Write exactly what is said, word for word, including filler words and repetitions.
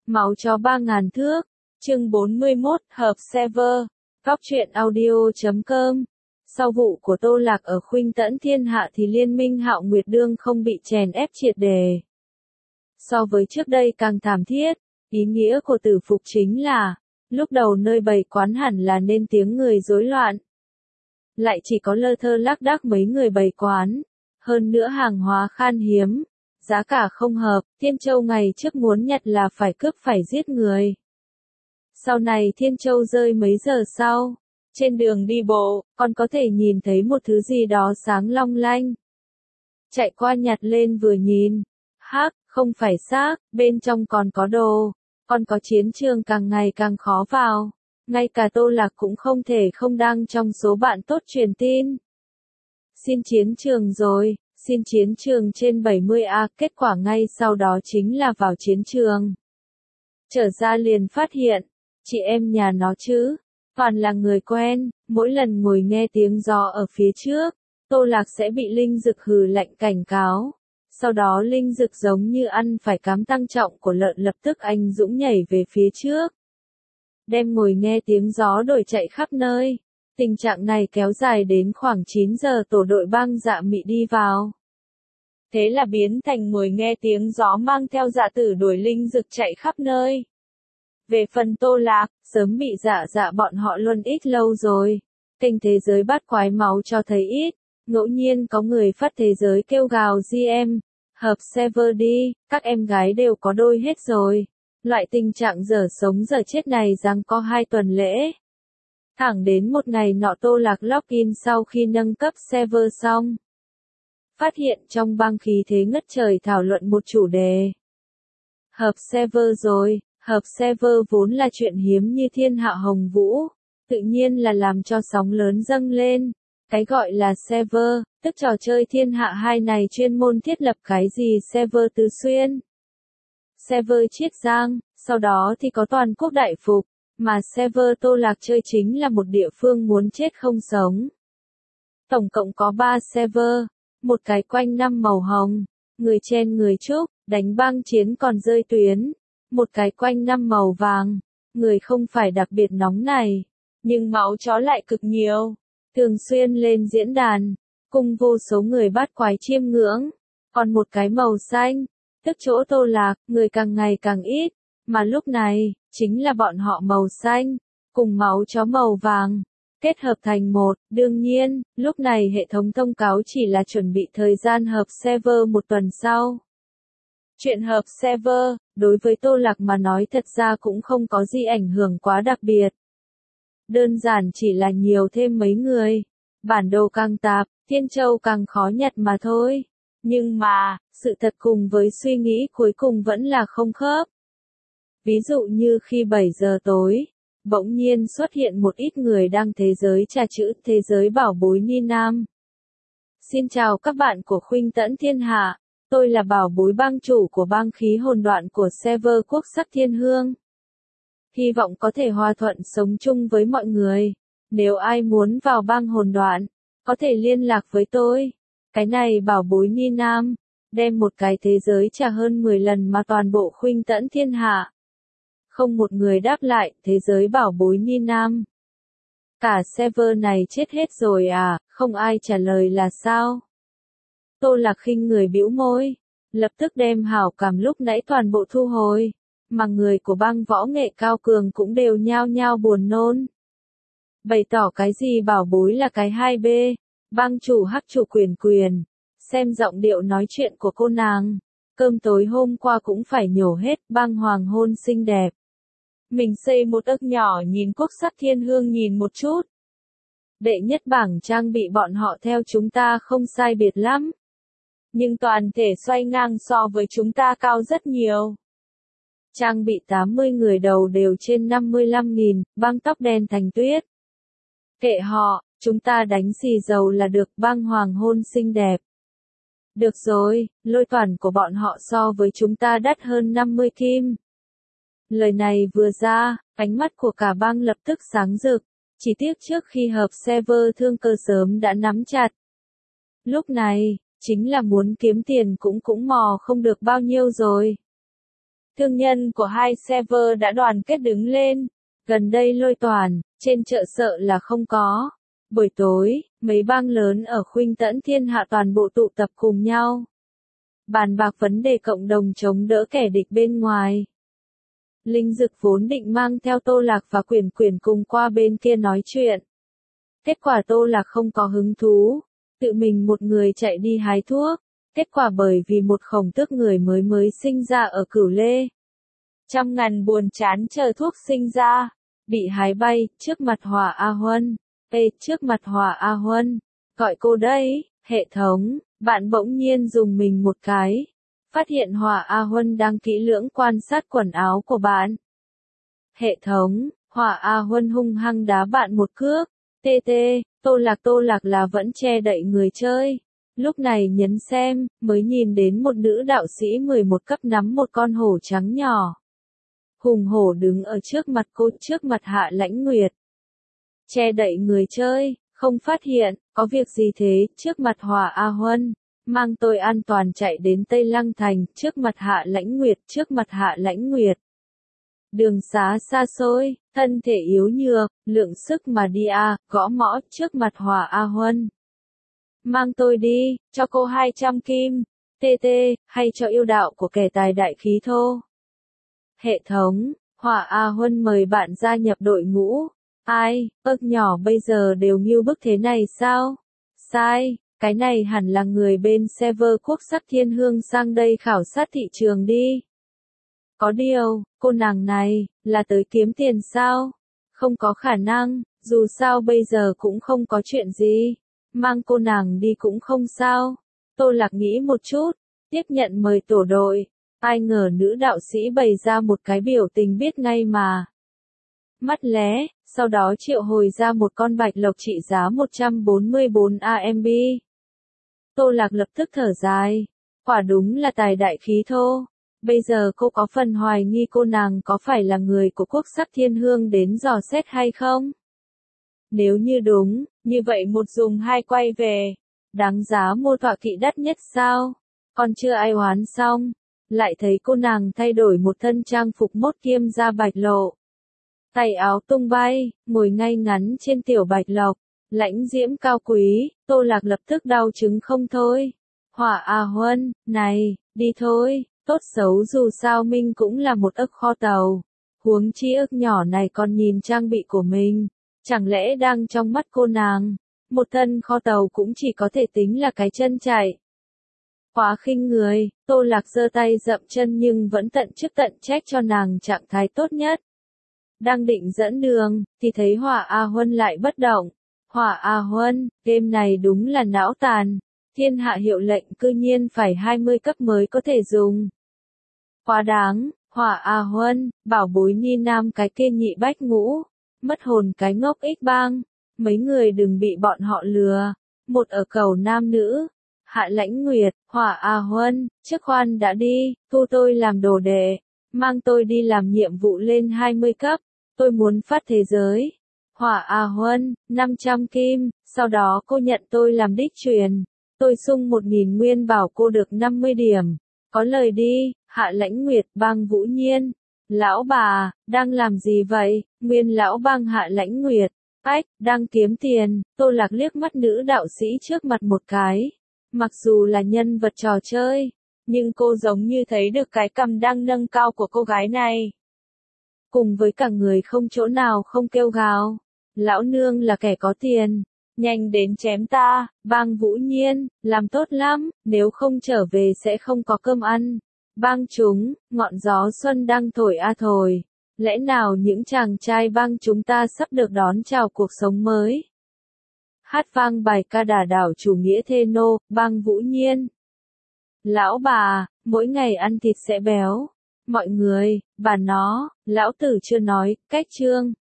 Máu chó ba ngàn thước, chương bốn mươi mốt, hợp server, Cóc truyện audio chấm com. Sau vụ của Tô Lạc ở Khuynh Tẫn Thiên Hạ thì liên minh Hạo Nguyệt Đương không bị chèn ép triệt đề. So với trước đây càng thảm thiết, ý nghĩa của tử phục chính là, lúc đầu nơi bày quán hẳn là nên tiếng người rối loạn. Lại chỉ có lơ thơ lác đác mấy người bày quán, hơn nữa hàng hóa khan hiếm, giá cả không hợp, Thiên Châu ngày trước muốn nhặt là phải cướp phải giết người. Sau này Thiên Châu rơi mấy giờ sau, trên đường đi bộ, còn có thể nhìn thấy một thứ gì đó sáng long lanh. Chạy qua nhặt lên vừa nhìn, hắc, không phải xác, bên trong còn có đồ, còn có chiến trường càng ngày càng khó vào. Ngay cả Tô Lạc cũng không thể không đăng trong số bạn tốt truyền tin. Xin chiến trường rồi, xin chiến trường trên bảy mươi A, kết quả ngay sau đó chính là vào chiến trường. Trở ra liền phát hiện, chị em nhà nó chứ, toàn là người quen, mỗi lần ngồi nghe tiếng gió ở phía trước, Tô Lạc sẽ bị Linh Dực hừ lạnh cảnh cáo. Sau đó Linh Dực giống như ăn phải cám tăng trọng của lợn lập tức anh dũng nhảy về phía trước. Đem ngồi nghe tiếng gió đổi chạy khắp nơi. Tình trạng này kéo dài đến khoảng chín giờ tổ đội băng Dạ Mị đi vào. Thế là biến thành ngồi nghe tiếng gió mang theo Dạ Tử đuổi Linh Dực chạy khắp nơi. Về phần Tô Lạc, sớm bị dạ dạ bọn họ luôn ít lâu rồi. Kênh thế giới bát quái máu cho thấy ít. Ngẫu nhiên có người phát thế giới kêu gào giê em, hợp server đi, các em gái đều có đôi hết rồi. Loại tình trạng dở sống dở chết này giằng co hai tuần lễ. Thẳng đến một ngày nọ Tô Lạc login sau khi nâng cấp server xong. Phát hiện trong bang khí thế ngất trời thảo luận một chủ đề. Hợp server rồi, hợp server vốn là chuyện hiếm như thiên hạ hồng vũ, tự nhiên là làm cho sóng lớn dâng lên. Cái gọi là server, tức trò chơi thiên hạ hai này chuyên môn thiết lập cái gì server tứ xuyên. Server Chiết Giang, sau đó thì có toàn quốc đại phục, mà server Tô Lạc chơi chính là một địa phương muốn chết không sống. Tổng cộng có ba server, một cái quanh năm màu hồng, người chen người trúc, đánh băng chiến còn rơi tuyến, một cái quanh năm màu vàng, người không phải đặc biệt nóng này, nhưng máu chó lại cực nhiều, thường xuyên lên diễn đàn, cùng vô số người bắt quái chiêm ngưỡng, còn một cái màu xanh, tức chỗ Tô Lạc, người càng ngày càng ít, mà lúc này, chính là bọn họ màu xanh, cùng máu chó màu vàng, kết hợp thành một, đương nhiên, lúc này hệ thống thông cáo chỉ là chuẩn bị thời gian hợp server một tuần sau. Chuyện hợp server, đối với Tô Lạc mà nói thật ra cũng không có gì ảnh hưởng quá đặc biệt. Đơn giản chỉ là nhiều thêm mấy người, bản đồ càng tạp, Thiên Châu càng khó nhặt mà thôi. Nhưng mà, sự thật cùng với suy nghĩ cuối cùng vẫn là không khớp. Ví dụ như khi bảy giờ tối, bỗng nhiên xuất hiện một ít người đăng thế giới trà chữ thế giới bảo bối Ni Nam. Xin chào các bạn của Khuynh Tẫn Thiên Hạ, tôi là bảo bối bang chủ của bang khí hồn đoạn của server Quốc Sắc Thiên Hương. Hy vọng có thể hòa thuận sống chung với mọi người. Nếu ai muốn vào bang hồn đoạn, có thể liên lạc với tôi. Cái này bảo bối Ni Nam, đem một cái thế giới trả hơn mười lần mà toàn bộ Khuynh Tẫn Thiên Hạ. Không một người đáp lại, thế giới bảo bối Ni Nam. Cả server này chết hết rồi à, không ai trả lời là sao? Tô Lạc khinh người bĩu môi, lập tức đem hảo cảm lúc nãy toàn bộ thu hồi, mà người của bang võ nghệ cao cường cũng đều nhao nhao buồn nôn. Bày tỏ cái gì bảo bối là cái hai B, bang chủ hắc chủ quyền quyền, xem giọng điệu nói chuyện của cô nàng, cơm tối hôm qua cũng phải nhổ hết, bang hoàng hôn xinh đẹp. Mình xây một ức nhỏ nhìn Quốc Sắc Thiên Hương nhìn một chút. Đệ nhất bảng trang bị bọn họ theo chúng ta không sai biệt lắm. Nhưng toàn thể xoay ngang so với chúng ta cao rất nhiều. Trang bị tám mươi người đầu đều trên năm mươi lăm nghìn, băng tóc đen thành tuyết. Kệ họ, chúng ta đánh xì dầu là được, băng hoàng hôn xinh đẹp. Được rồi, lôi toàn của bọn họ so với chúng ta đắt hơn năm mươi kim. Lời này vừa ra, ánh mắt của cả bang lập tức sáng rực, chỉ tiếc trước khi hợp server thương cơ sớm đã nắm chặt. Lúc này, chính là muốn kiếm tiền cũng cũng mò không được bao nhiêu rồi. thương nhân của hai server đã đoàn kết đứng lên. Gần đây lôi toàn, trên chợ sợ là không có. Buổi tối, mấy bang lớn ở Khuynh Tẫn Thiên Hạ toàn bộ tụ tập cùng nhau. Bàn bạc vấn đề cộng đồng chống đỡ kẻ địch bên ngoài. Linh Dực vốn định mang theo Tô Lạc và Quyển Quyển cùng qua bên kia nói chuyện. Kết quả Tô Lạc không có hứng thú, tự mình một người chạy đi hái thuốc. Kết quả bởi vì một khổng tước người mới mới sinh ra ở Cửu Lê. Trăm ngàn buồn chán chờ thuốc sinh ra, bị hái bay, trước mặt Hỏa A Huân. Ê, trước mặt Hỏa A Huân, gọi cô đây, hệ thống, bạn bỗng nhiên dùng mình một cái. Phát hiện Hỏa A Huân đang kỹ lưỡng quan sát quần áo của bạn. Hệ thống, Hỏa A Huân hung hăng đá bạn một cước. Tê tê, Tô Lạc Tô Lạc là vẫn che đậy người chơi. Lúc này nhấn xem, mới nhìn đến một nữ đạo sĩ mười một cấp nắm một con hổ trắng nhỏ. Hùng hổ đứng ở trước mặt cô, trước mặt Hạ Lãnh Nguyệt. Che đậy người chơi, không phát hiện, có việc gì thế, trước mặt Hỏa A Huân. Mang tôi an toàn chạy đến Tây Lăng Thành, trước mặt Hạ Lãnh Nguyệt, trước mặt Hạ Lãnh Nguyệt. Đường xá xa xôi, thân thể yếu nhược, lượng sức mà đi à, gõ mõ, trước mặt Hỏa A Huân. Mang tôi đi, cho cô hai trăm kim, tê tê, hay cho yêu đạo của kẻ tài đại khí thô. Hệ thống, Hỏa A Huân mời bạn gia nhập đội ngũ. Ai, ức nhỏ bây giờ đều mưu bức thế này sao? Sai, cái này hẳn là người bên server Quốc sắc Thiên Hương sang đây khảo sát thị trường đi. Có điều, cô nàng này, là tới kiếm tiền sao? Không có khả năng, dù sao bây giờ cũng không có chuyện gì. Mang cô nàng đi cũng không sao. Tô Lạc nghĩ một chút, tiếp nhận mời tổ đội. Ai ngờ nữ đạo sĩ bày ra một cái biểu tình biết ngay mà. Mắt lé, sau đó triệu hồi ra một con bạch lộc trị giá một trăm bốn mươi bốn A M B. Tô Lạc lập tức thở dài. Quả đúng là tài đại khí thô. Bây giờ cô có phần hoài nghi cô nàng có phải là người của Quốc sắc Thiên Hương đến dò xét hay không? Nếu như đúng, như vậy một dùng hai quay về. Đáng giá mua tọa kỵ đắt nhất sao? Còn chưa ai oán xong. Lại thấy cô nàng thay đổi một thân trang phục mốt kiêm da bạch lộ. Tay áo tung bay, ngồi ngay ngắn trên tiểu bạch lộc. Lãnh diễm cao quý, Tô Lạc lập tức đau chứng không thôi. Hỏa A Huân, này, đi thôi, tốt xấu dù sao Minh cũng là một ức kho tàu. Huống chi ức nhỏ này còn nhìn trang bị của mình. Chẳng lẽ đang trong mắt cô nàng, một thân kho tàu cũng chỉ có thể tính là cái chân chạy. Quá khinh người, Tô Lạc giơ tay dậm chân nhưng vẫn tận chức tận trách cho nàng trạng thái tốt nhất. Đang định dẫn đường, thì thấy Hỏa A Huân lại bất động. Hỏa A Huân, game này đúng là não tàn. Thiên hạ hiệu lệnh cư nhiên phải hai mươi cấp mới có thể dùng. Quá đáng, Hỏa A Huân, bảo bối nhi nam cái kia nhị bách ngũ. Mất hồn cái ngốc ích bang. Mấy người đừng bị bọn họ lừa. Một ở cầu nam nữ. Hạ Lãnh Nguyệt, Hỏa A Huân, trước khoan đã đi, thu tôi làm đồ đệ. Mang tôi đi làm nhiệm vụ lên hai mươi cấp. Tôi muốn phát thế giới. Hỏa A Huân, năm trăm kim, sau đó cô nhận tôi làm đích truyền. Tôi sung một nghìn nguyên bảo cô được năm mươi điểm. Có lời đi, Hạ Lãnh Nguyệt, bang Vũ Nhiên. Lão bà, đang làm gì vậy? Nguyên lão bang Hạ Lãnh Nguyệt. Ách, đang kiếm tiền. Tô Lạc liếc mắt nữ đạo sĩ trước mặt một cái. Mặc dù là nhân vật trò chơi, nhưng cô giống như thấy được cái cằm đang nâng cao của cô gái này. Cùng với cả người không chỗ nào không kêu gào. Lão nương là kẻ có tiền. Nhanh đến chém ta, bang Vũ Nhiên, làm tốt lắm, nếu không trở về sẽ không có cơm ăn. Bang chúng, ngọn gió xuân đang thổi a thổi. Lẽ nào những chàng trai bang chúng ta sắp được đón chào cuộc sống mới? Hát vang bài ca đả đảo chủ nghĩa thê nô, bang Vũ Nhiên. Lão bà, mỗi ngày ăn thịt sẽ béo. Mọi người, bà nó, lão tử chưa nói, cách chương.